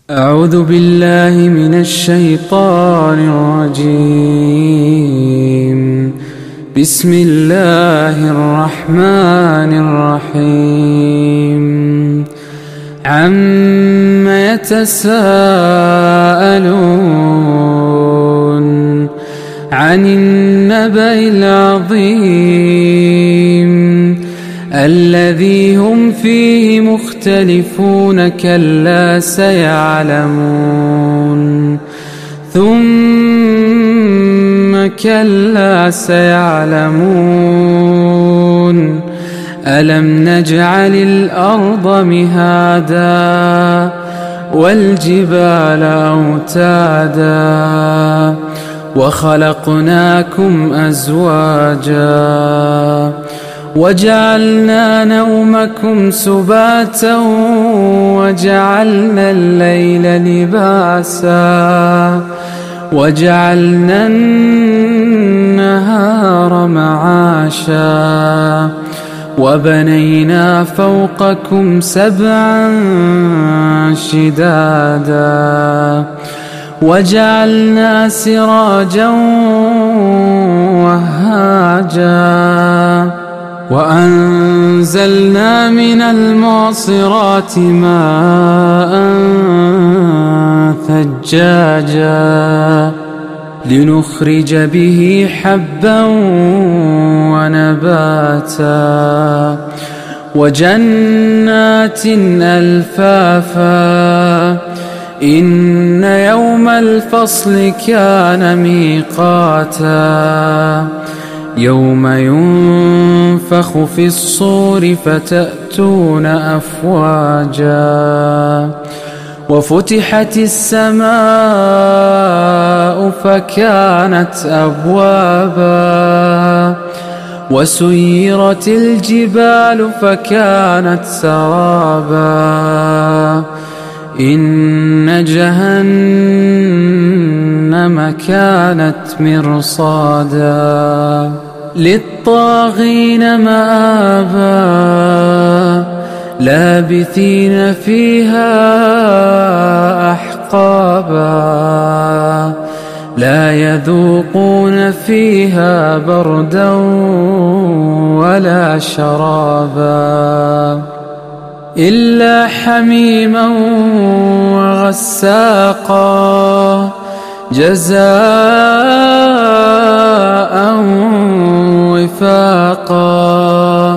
أعوذ بالله من الشيطان الرجيم. بسم الله الرحمن الرحيم. عم يتساءلون عن النبأ العظيم الذي هم فيه مختلفون كلا سيعلمون ثم كلا سيعلمون ألم نجعل الأرض مهادا والجبال أوتادا وخلقناكم أزواجا وجعلنا نومكم سباتا وجعلنا الليل لباسا وجعلنا النهار معاشا وبنينا فوقكم سبعا شدادا وجعلنا سراجا وهاجا وأنزلنا من المعصرات ماء ثجاجا لنخرج به حبا ونباتا وجنات ألفافا إن يوم الفصل كان ميقاتا يوم ينفخ في الصور فتأتون أفواجا وفتحت السماء فكانت أبوابا وسيرت الجبال فكانت سرابا إن جهنم كانت مرصادا للطاغين مآبا لابثين فيها أحقابا لا يذوقون فيها بردا ولا شرابا إلا حميما وغساقا جزاء وفاقا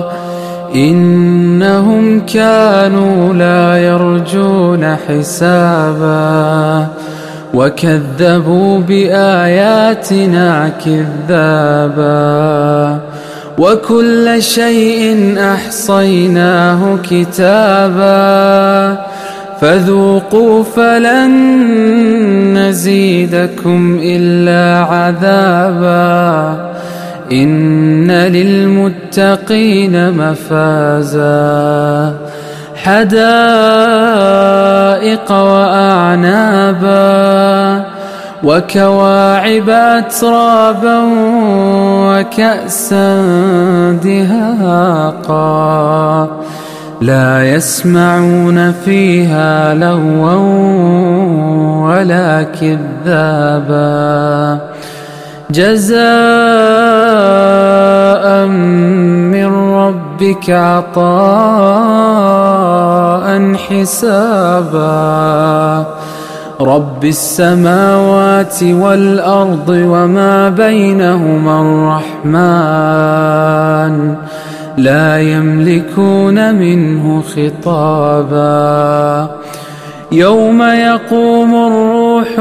إنهم كانوا لا يرجون حسابا وكذبوا بآياتنا كذابا وكل شيء أحصيناه كتابا فذوقوا فلن نزيدكم إلا عذابا إن للمتقين مفازا حدائق وأعنابا وكواعب أترابا وكأسا دهاقا لا يسمعون فيها لغوا ولا كذابا جزاء من ربك عطاء حسابا رب السماوات والأرض وما بينهما الرحمن لا يملكون منه خطابا يوم يقوم الروح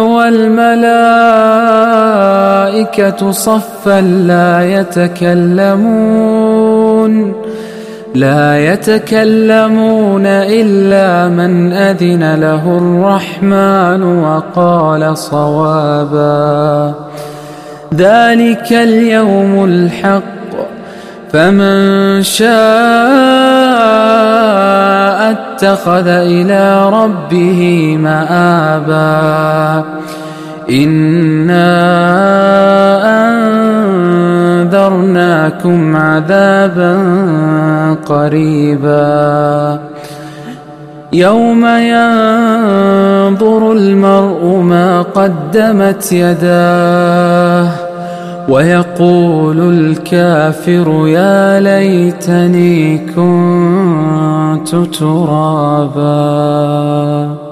والملائكة صفا لا يتكلمون إلا من أذن له الرحمن وقال صوابا ذلك اليوم الحق فمن شاء اتخذ إلى ربه مآبا إنا أنذرناكم عذابا قريبا يوم ينظر المرء ما قدمت يداه ويقول الكافر يا ليتني كنت ترابا.